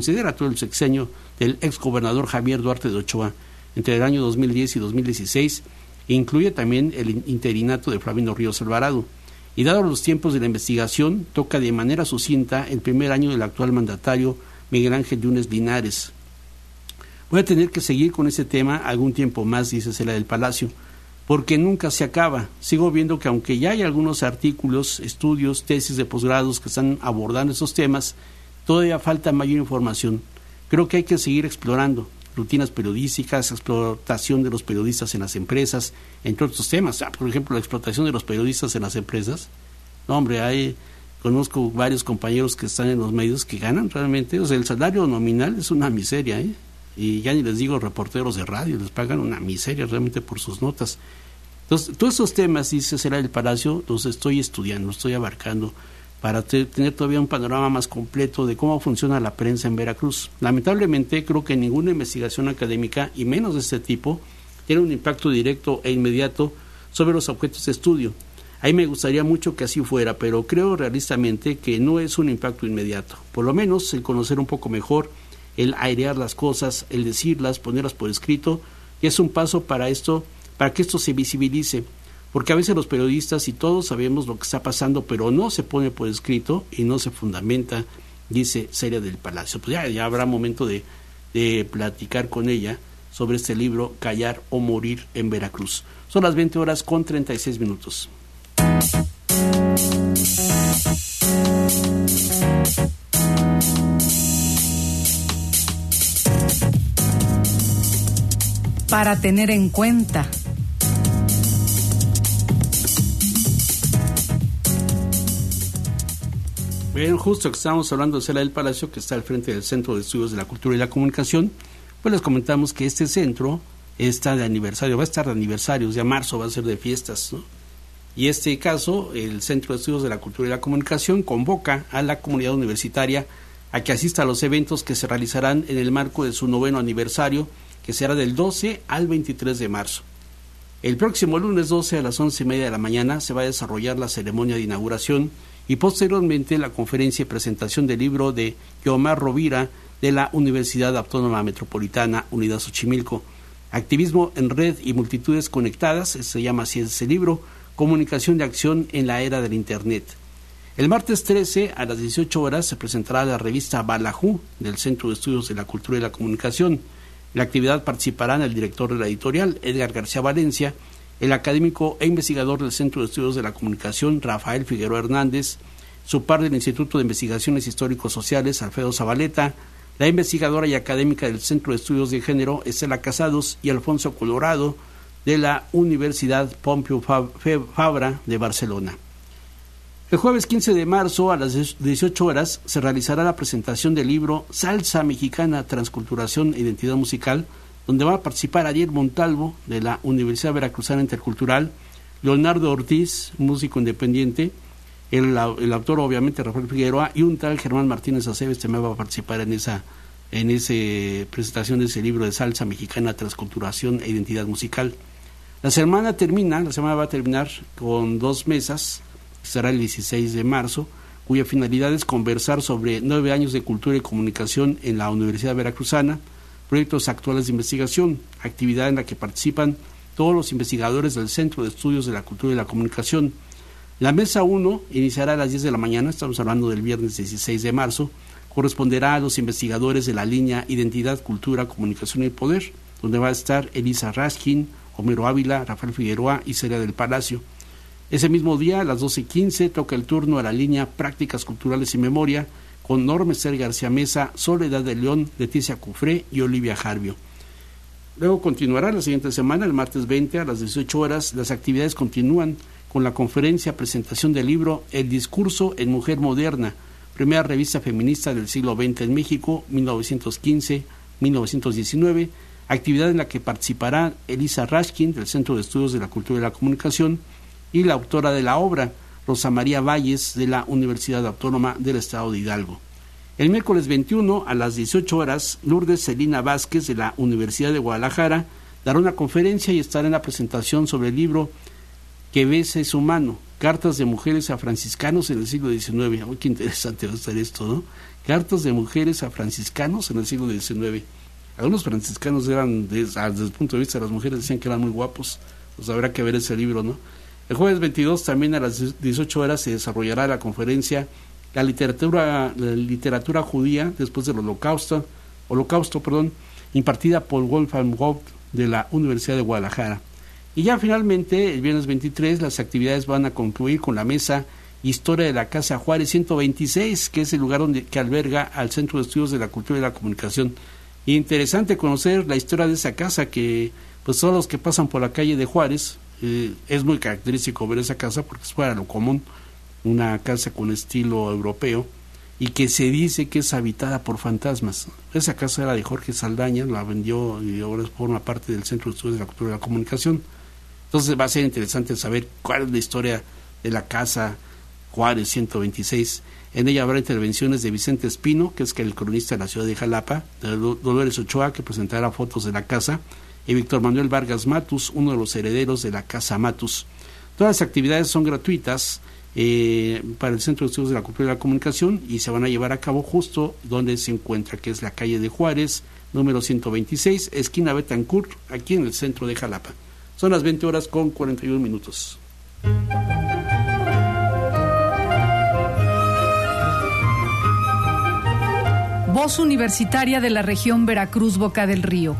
del exgobernador Javier Duarte de Ochoa entre el año 2010 y 2016, e incluye también el interinato de Flavino Ríos Alvarado. Y dados los tiempos de la investigación, toca de manera sucinta el primer año del actual mandatario Miguel Ángel Yunes Linares. Voy a tener que seguir con ese tema algún tiempo más, dice Cela del Palacio, porque nunca se acaba. Sigo viendo que aunque ya hay algunos artículos, estudios, tesis de posgrados que están abordando esos temas, todavía falta mayor información. Creo que hay que seguir explorando rutinas periodísticas, explotación de los periodistas en las empresas, entre otros temas. Por ejemplo, la explotación de los periodistas en las empresas. No, hombre, conozco varios compañeros que están en los medios que ganan realmente, o sea, el salario nominal es una miseria, y ya ni les digo reporteros de radio, les pagan una miseria realmente por sus notas. Entonces, todos esos temas, dice Cela del Palacio, los estoy estudiando, estoy abarcando para tener todavía un panorama más completo de cómo funciona la prensa en Veracruz. Lamentablemente, creo que ninguna investigación académica, y menos de este tipo, tiene un impacto directo e inmediato sobre los objetos de estudio. Ahí me gustaría mucho que así fuera, pero creo realistamente que no es un impacto inmediato. Por lo menos el conocer un poco mejor, el airear las cosas, el decirlas, ponerlas por escrito, y es un paso para que esto se visibilice, porque a veces los periodistas y todos sabemos lo que está pasando, pero no se pone por escrito y no se fundamenta, dice Cela del Palacio. Pues ya habrá momento de platicar con ella sobre este libro, Callar o Morir en Veracruz. Son las 20:36. Para tener en cuenta. Bien, justo que estábamos hablando de Cela del Palacio, que está al frente del Centro de Estudios de la Cultura y la Comunicación, pues les comentamos que este centro está de aniversario, va a estar de aniversarios, ya marzo va a ser de fiestas, ¿no? Y este caso, el Centro de Estudios de la Cultura y la Comunicación convoca a la comunidad universitaria a que asista a los eventos que se realizarán en el marco de su 9º aniversario, que será del 12 al 23 de marzo. El próximo lunes 12 a las 11:30 de la mañana se va a desarrollar la ceremonia de inauguración y posteriormente la conferencia y presentación del libro de Guiomar Rovira de la Universidad Autónoma Metropolitana Unidad Xochimilco. Activismo en red y multitudes conectadas, se llama así ese libro, Comunicación de acción en la era del Internet. El martes 13 a las 18 horas se presentará la revista Balajú del Centro de Estudios de la Cultura y la Comunicación. En la actividad participarán el director de la editorial, Edgar García Valencia, el académico e investigador del Centro de Estudios de la Comunicación, Rafael Figueroa Hernández, su par del Instituto de Investigaciones Históricos Sociales, Alfredo Zabaleta, la investigadora y académica del Centro de Estudios de Género, Estela Casados, y Alfonso Colorado, de la Universidad Pompeu Fabra de Barcelona. El jueves 15 de marzo a las 18 horas se realizará la presentación del libro Salsa Mexicana, Transculturación e Identidad Musical, donde va a participar Ariel Montalvo de la Universidad Veracruzana Intercultural, Leonardo Ortiz, músico independiente, el autor obviamente Rafael Figueroa, y un tal Germán Martínez Aceves también va a participar en esa presentación de ese libro de Salsa Mexicana, Transculturación e Identidad Musical. La semana va a terminar con 2 mesas. Será el 16 de marzo, cuya finalidad es conversar sobre 9 años de cultura y comunicación en la Universidad Veracruzana, proyectos actuales de investigación, actividad en la que participan todos los investigadores del Centro de Estudios de la Cultura y la Comunicación. La mesa 1 iniciará a las 10 de la mañana, estamos hablando del viernes 16 de marzo, corresponderá a los investigadores de la línea Identidad, Cultura, Comunicación y Poder, donde va a estar Elisa Raskin, Homero Ávila, Rafael Figueroa y Celia del Palacio. Ese mismo día, a las 12:15, toca el turno a la línea Prácticas Culturales y Memoria, con Norma Esther García Mesa, Soledad de León, Leticia Cufré y Olivia Jarbio. Luego continuará la siguiente semana, el martes 20, a las 18 horas, las actividades continúan con la conferencia presentación del libro El Discurso en Mujer Moderna, primera revista feminista del siglo XX en México, 1915-1919, actividad en la que participará Elisa Raskin, del Centro de Estudios de la Cultura y la Comunicación, y la autora de la obra, Rosa María Valles, de la Universidad Autónoma del Estado de Hidalgo. El miércoles 21, a las 18 horas, Lourdes Celina Vázquez, de la Universidad de Guadalajara, dará una conferencia y estará en la presentación sobre el libro Que besa es humano, Cartas de Mujeres a Franciscanos en el siglo XIX. ¡Uy, qué interesante va a estar esto, ¿no? Cartas de Mujeres a Franciscanos en el siglo XIX. Algunos franciscanos eran, desde el punto de vista de las mujeres, decían que eran muy guapos. Pues habrá que ver ese libro, ¿no? El jueves 22 también a las 18 horas se desarrollará la conferencia La literatura judía después del holocausto, impartida por Wolfgang Goethe de la Universidad de Guadalajara. Y ya finalmente, el viernes 23, las actividades van a concluir con la mesa Historia de la Casa Juárez 126, que es el lugar que alberga al Centro de Estudios de la Cultura y la Comunicación. Y interesante conocer la historia de esa casa, que pues todos los que pasan por la calle de Juárez, es muy característico ver esa casa porque es fuera de lo común, una casa con estilo europeo y que se dice que es habitada por fantasmas. Esa casa era de Jorge Saldaña, la vendió y ahora forma parte del Centro de Estudios de la Cultura y la Comunicación. Entonces va a ser interesante saber cuál es la historia de la casa Juárez 126. En ella habrá intervenciones de Vicente Espino, que es el cronista de la ciudad de Jalapa, de Dolores Ochoa, que presentará fotos de la casa, y Víctor Manuel Vargas Matus, uno de los herederos de la Casa Matus. Todas las actividades son gratuitas para el Centro de Estudios de la Cultura y la Comunicación y se van a llevar a cabo justo donde se encuentra, que es la calle de Juárez, número 126, esquina Betancourt, aquí en el centro de Jalapa. Son las 20:41. Voz Universitaria de la Región Veracruz-Boca del Río.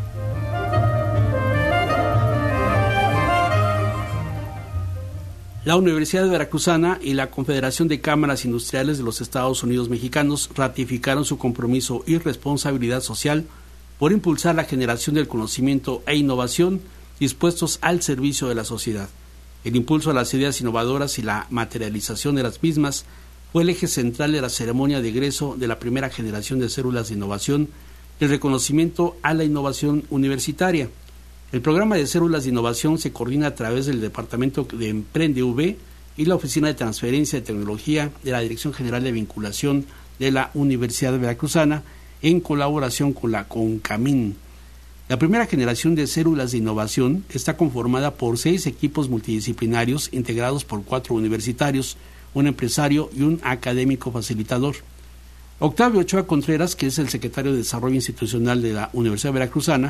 La Universidad Veracruzana y la Confederación de Cámaras Industriales de los Estados Unidos Mexicanos ratificaron su compromiso y responsabilidad social por impulsar la generación del conocimiento e innovación dispuestos al servicio de la sociedad. El impulso a las ideas innovadoras y la materialización de las mismas fue el eje central de la ceremonia de egreso de la primera generación de células de innovación y el reconocimiento a la innovación universitaria. El programa de células de innovación se coordina a través del Departamento de EmprendeV y la Oficina de Transferencia de Tecnología de la Dirección General de Vinculación de la Universidad Veracruzana en colaboración con la CONCAMIN. La primera generación de células de innovación está conformada por 6 equipos multidisciplinarios integrados por 4 universitarios, un empresario y un académico facilitador. Octavio Ochoa Contreras, que es el secretario de Desarrollo Institucional de la Universidad Veracruzana,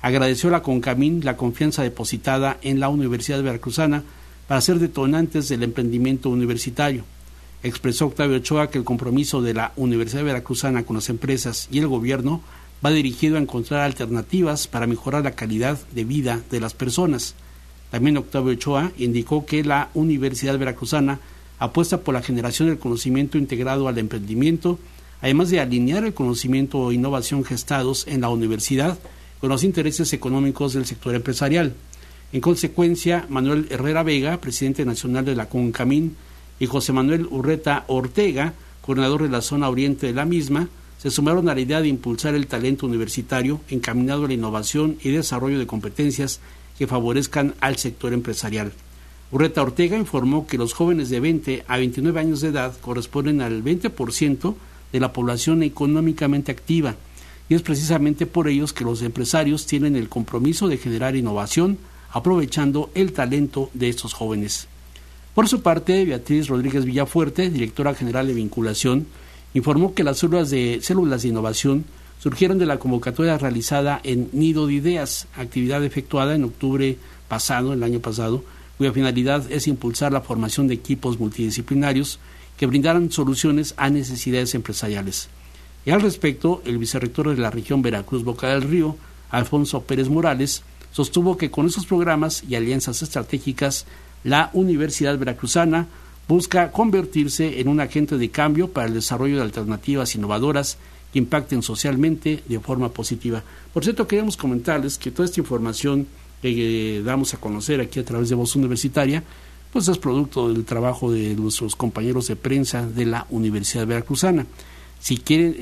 agradeció a la CONCAMIN la confianza depositada en la Universidad Veracruzana para ser detonantes del emprendimiento universitario. Expresó Octavio Ochoa que el compromiso de la Universidad Veracruzana con las empresas y el gobierno va dirigido a encontrar alternativas para mejorar la calidad de vida de las personas. También Octavio Ochoa indicó que la Universidad Veracruzana apuesta por la generación del conocimiento integrado al emprendimiento, además de alinear el conocimiento e innovación gestados en la universidad con los intereses económicos del sector empresarial. En consecuencia, Manuel Herrera Vega, presidente nacional de la CONCAMIN, y José Manuel Urreta Ortega, coordinador de la zona oriente de la misma, se sumaron a la idea de impulsar el talento universitario encaminado a la innovación y desarrollo de competencias que favorezcan al sector empresarial. Urreta Ortega informó que los jóvenes de 20 a 29 años de edad corresponden al 20% de la población económicamente activa, y es precisamente por ellos que los empresarios tienen el compromiso de generar innovación aprovechando el talento de estos jóvenes. Por su parte, Beatriz Rodríguez Villafuerte, directora general de vinculación, informó que las células de innovación surgieron de la convocatoria realizada en Nido de Ideas, actividad efectuada en octubre pasado, el año pasado, cuya finalidad es impulsar la formación de equipos multidisciplinarios que brindaran soluciones a necesidades empresariales. Y al respecto, el vicerrector de la región Veracruz-Boca del Río, Alfonso Pérez Morales, sostuvo que con esos programas y alianzas estratégicas, la Universidad Veracruzana busca convertirse en un agente de cambio para el desarrollo de alternativas innovadoras que impacten socialmente de forma positiva. Por cierto, queremos comentarles que toda esta información que damos a conocer aquí a través de Voz Universitaria, pues es producto del trabajo de nuestros compañeros de prensa de la Universidad Veracruzana. Si quieren,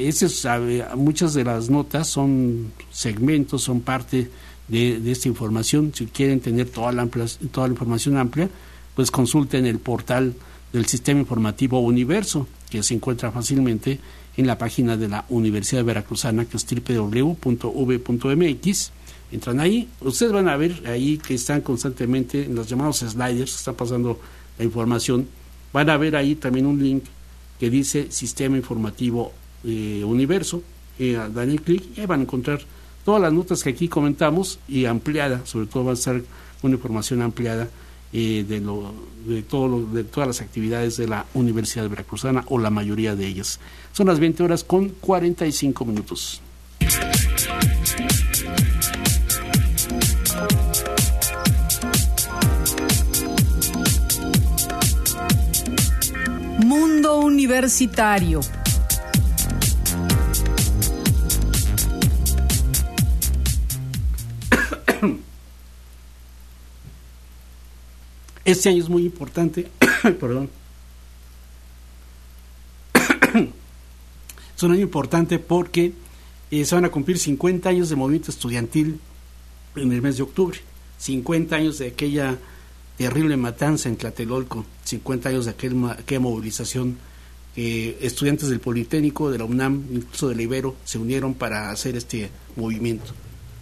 muchas de las notas son segmentos, son parte de esta información. Si quieren tener toda la información amplia, pues consulten el portal del Sistema Informativo Universo, que se encuentra fácilmente en la página de la Universidad Veracruzana, que es www.v.mx. Entran ahí, ustedes van a ver ahí que están constantemente en los llamados sliders, que están pasando la información. Van a ver ahí también un link que dice Sistema Informativo Universo. Dan el clic y ahí van a encontrar todas las notas que aquí comentamos y ampliada, sobre todo va a estar una información ampliada de todas las actividades de la Universidad Veracruzana, o la mayoría de ellas. Son las 20:45. Mundo Universitario. Este año es muy importante, perdón. Es un año importante porque se van a cumplir 50 años de movimiento estudiantil en el mes de octubre. 50 años de aquella terrible matanza en Tlatelolco, 50 años de aquella movilización. Estudiantes del Politécnico, de la UNAM, incluso de la Ibero, se unieron para hacer este movimiento.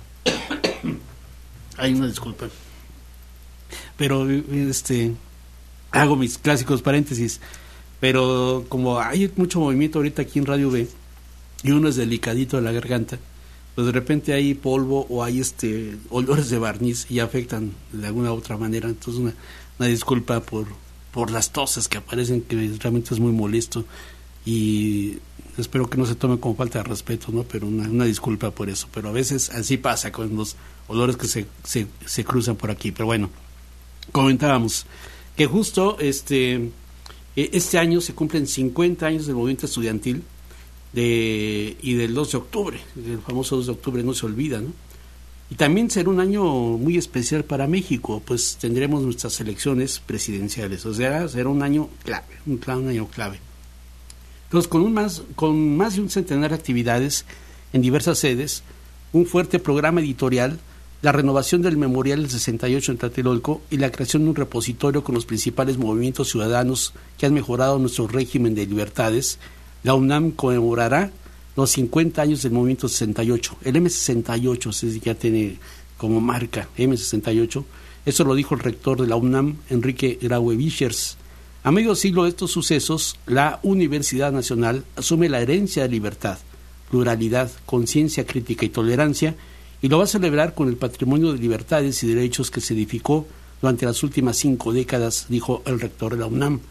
Hay una disculpa. Pero hago mis clásicos paréntesis, pero como hay mucho movimiento ahorita aquí en Radio B y uno es delicadito de la garganta, pues de repente hay polvo o hay olores de barniz y afectan de alguna u otra manera. Entonces una disculpa por las toses que aparecen, que realmente es muy molesto, y espero que no se tome como falta de respeto, ¿no? Pero una disculpa por eso, pero a veces así pasa con los olores que se cruzan por aquí. Pero bueno, comentábamos que justo este año se cumplen 50 años del movimiento estudiantil y del 2 de octubre, el famoso 2 de octubre no se olvida, ¿no? Y también será un año muy especial para México, pues tendremos nuestras elecciones presidenciales, o sea, será un año clave, un año clave. Entonces, con más de un centenar de actividades en diversas sedes, un fuerte programa editorial, la renovación del Memorial del 68 en Tlatelolco y la creación de un repositorio con los principales movimientos ciudadanos que han mejorado nuestro régimen de libertades, la UNAM conmemorará los 50 años del movimiento 68. El M68 ya tiene como marca M68. Eso lo dijo el rector de la UNAM, Enrique Graue Vichers. A medio siglo de estos sucesos, la Universidad Nacional asume la herencia de libertad, pluralidad, conciencia crítica y tolerancia, y lo va a celebrar con el patrimonio de libertades y derechos que se edificó durante las últimas 5 décadas, dijo el rector de la UNAM.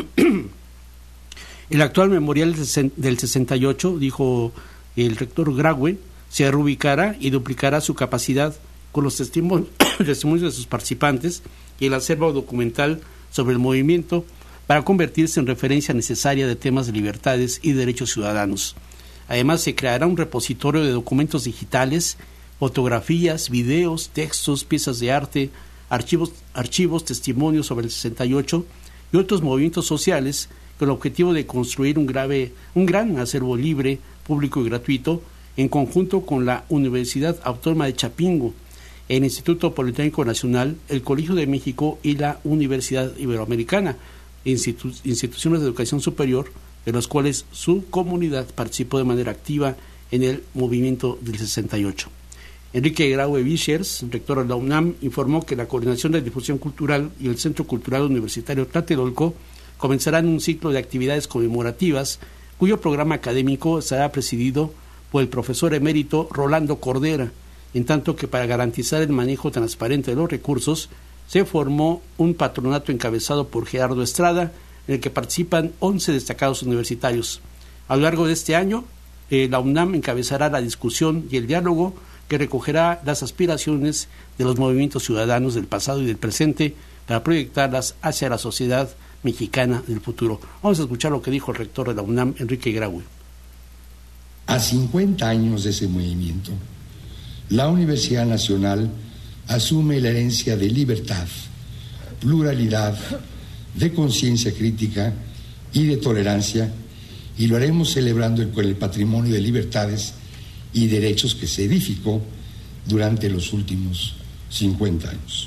El actual memorial del 68, dijo el rector Graue, se reubicará y duplicará su capacidad con los testimonios de sus participantes y el acervo documental sobre el movimiento para convertirse en referencia necesaria de temas de libertades y derechos ciudadanos. Además, se creará un repositorio de documentos digitales, fotografías, videos, textos, piezas de arte, archivos, testimonios sobre el 68 y otros movimientos sociales con el objetivo de construir un gran acervo libre, público y gratuito en conjunto con la Universidad Autónoma de Chapingo, el Instituto Politécnico Nacional, el Colegio de México y la Universidad Iberoamericana, instituciones de educación superior, de los cuales su comunidad participó de manera activa en el movimiento del 68. Enrique Graue Vichers, rector de la UNAM, informó que la Coordinación de Difusión Cultural y el Centro Cultural Universitario Tlatelolco comenzarán un ciclo de actividades conmemorativas cuyo programa académico estará presidido por el profesor emérito Rolando Cordera, en tanto que para garantizar el manejo transparente de los recursos se formó un patronato encabezado por Gerardo Estrada, en el que participan 11 destacados universitarios. A lo largo de este año, la UNAM encabezará la discusión y el diálogo que recogerá las aspiraciones de los movimientos ciudadanos del pasado y del presente para proyectarlas hacia la sociedad mexicana del futuro. Vamos a escuchar lo que dijo el rector de la UNAM, Enrique Graue. A 50 años de ese movimiento, la Universidad Nacional asume la herencia de libertad, pluralidad, de conciencia crítica y de tolerancia, y lo haremos celebrando con el patrimonio de libertades y derechos que se edificó durante los últimos 50 años.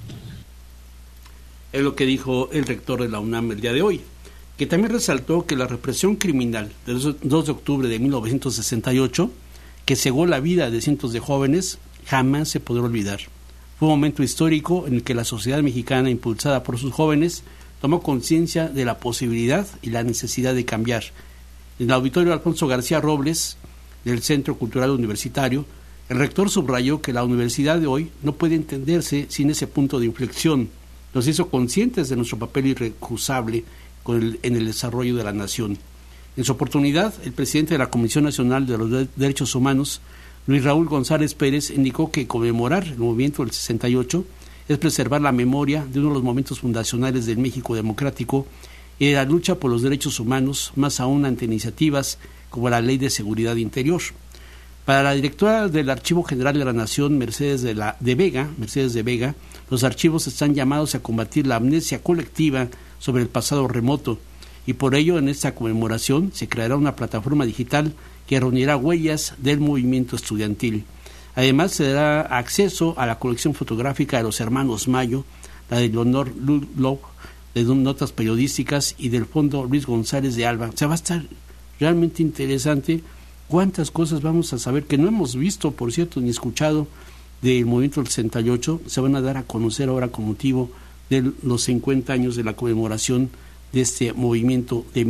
Es lo que dijo el rector de la UNAM el día de hoy, que también resaltó que la represión criminal del 2 de octubre de 1968, que cegó la vida de cientos de jóvenes, jamás se podrá olvidar. Fue un momento histórico en el que la sociedad mexicana, impulsada por sus jóvenes, tomó conciencia de la posibilidad y la necesidad de cambiar. En el auditorio Alfonso García Robles, del Centro Cultural Universitario, el rector subrayó que la universidad de hoy no puede entenderse sin ese punto de inflexión. Nos hizo conscientes de nuestro papel irrecusable en el desarrollo de la nación. En su oportunidad, el presidente de la Comisión Nacional de los Derechos Humanos, Luis Raúl González Pérez, indicó que conmemorar el movimiento del 68 es preservar la memoria de uno de los momentos fundacionales del México democrático y de la lucha por los derechos humanos, más aún ante iniciativas como la Ley de Seguridad Interior. Para la directora del Archivo General de la Nación, Mercedes de Vega, los archivos están llamados a combatir la amnesia colectiva sobre el pasado remoto, y por ello en esta conmemoración se creará una plataforma digital que reunirá huellas del movimiento estudiantil. Además, se dará acceso a la colección fotográfica de los hermanos Mayo, la de Leonor Ludlow, de notas periodísticas, y del Fondo Luis González de Alba. O sea, va a estar realmente interesante. ¿Cuántas cosas vamos a saber que no hemos visto, por cierto, ni escuchado del movimiento del 68? Se van a dar a conocer ahora con motivo de los 50 años de la conmemoración de este movimiento de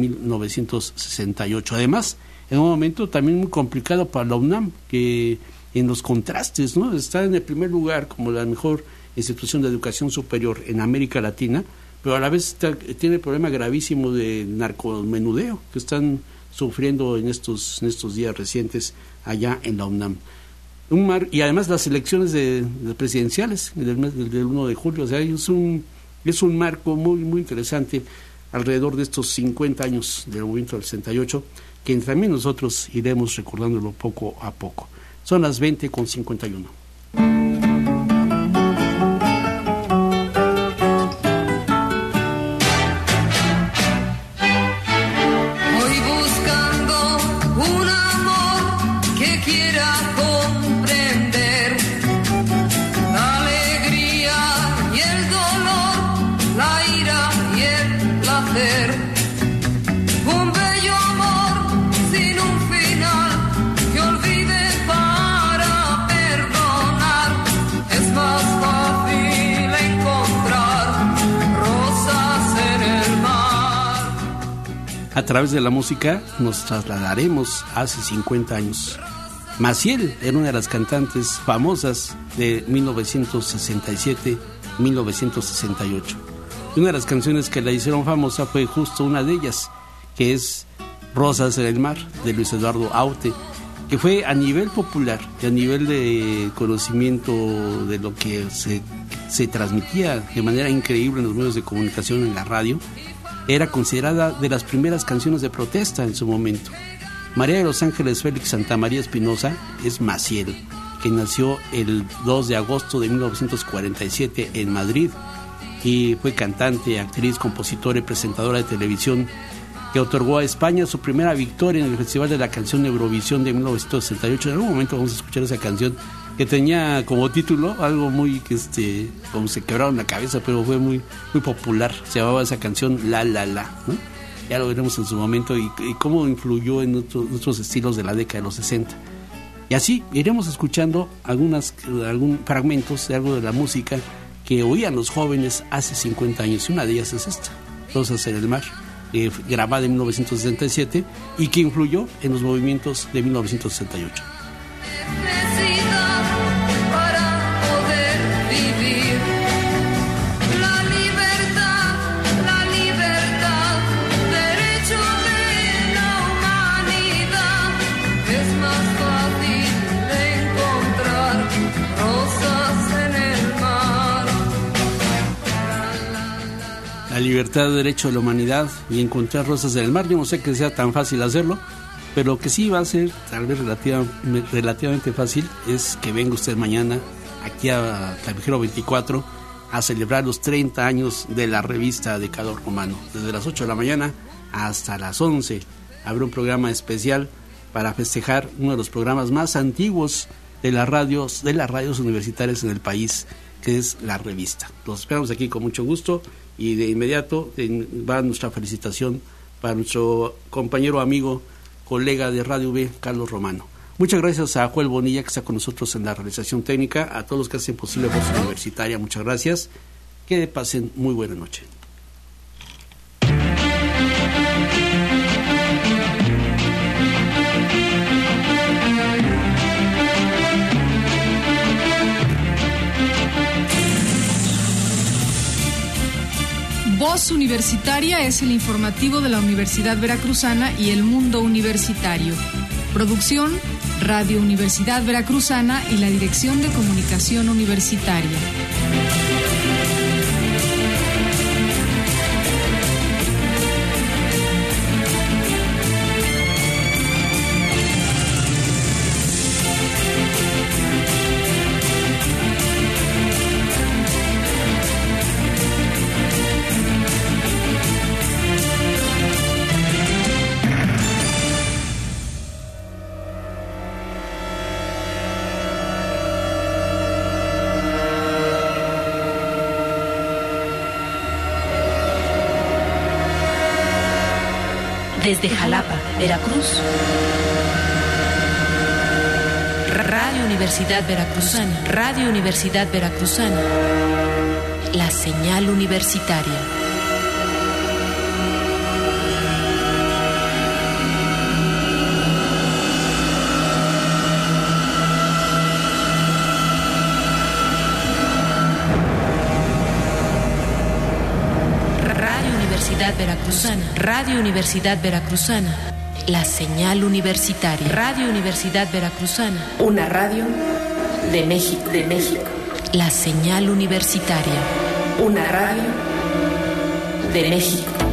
1968. Además, en un momento también muy complicado para la UNAM, que en los contrastes, ¿no? Está en el primer lugar como la mejor institución de educación superior en América Latina, pero a la vez tiene el problema gravísimo de narcomenudeo que están sufriendo en estos días recientes allá en la UNAM. Y además las elecciones presidenciales del 1 de julio, o sea, es un marco muy, muy interesante alrededor de estos 50 años del movimiento del 68, que también nosotros iremos recordándolo poco a poco. Son las 20:51. A través de la música nos trasladaremos hace 50 años. Maciel era una de las cantantes famosas de 1967-1968. Y una de las canciones que la hicieron famosa fue justo una de ellas, que es Rosas en el Mar, de Luis Eduardo Aute, que fue a nivel popular y a nivel de conocimiento de lo que se transmitía de manera increíble en los medios de comunicación, en la radio, era considerada de las primeras canciones de protesta en su momento. María de los Ángeles Félix Santa María Espinosa es Maciel, que nació el 2 de agosto de 1947 en Madrid y fue cantante, actriz, compositora y presentadora de televisión, que otorgó a España su primera victoria en el Festival de la Canción de Eurovisión de 1968. En algún momento vamos a escuchar esa canción que tenía como título algo muy como se quebraron la cabeza, pero fue muy muy popular. Se llamaba esa canción La La La, ¿no? Ya lo veremos en su momento y cómo influyó en otros estilos de la década de los 60. Y así iremos escuchando algunos fragmentos de algo de la música que oían los jóvenes hace 50 años, y una de ellas es esta, Rosas en el Mar, grabada en 1967 y que influyó en los movimientos de 1968. La libertad, derecho de la humanidad y encontrar rosas en el mar. Yo no sé que sea tan fácil hacerlo, pero lo que sí va a ser tal vez relativamente fácil es que venga usted mañana aquí a Clavijero 24 a celebrar los 30 años de la revista de Calor Romano. Desde las 8 de la mañana hasta las 11 habrá un programa especial para festejar uno de los programas más antiguos de las radios universitarias en el país, que es la revista. Los esperamos aquí con mucho gusto. Y de inmediato va nuestra felicitación para nuestro compañero, amigo, colega de Radio V, Carlos Romano. Muchas gracias a Joel Bonilla, que está con nosotros en la realización técnica, a todos los que hacen posible Voz Universitaria, muchas gracias. Que pasen muy buena noche. Voz Universitaria es el informativo de la Universidad Veracruzana y el mundo universitario. Producción, Radio Universidad Veracruzana y la Dirección de Comunicación Universitaria. Desde Jalapa, Veracruz, Radio Universidad Veracruzana, Radio Universidad Veracruzana, la señal universitaria. Veracruzana, Radio Universidad Veracruzana, la señal universitaria. Radio Universidad Veracruzana, una radio de México, La señal universitaria, una radio de México.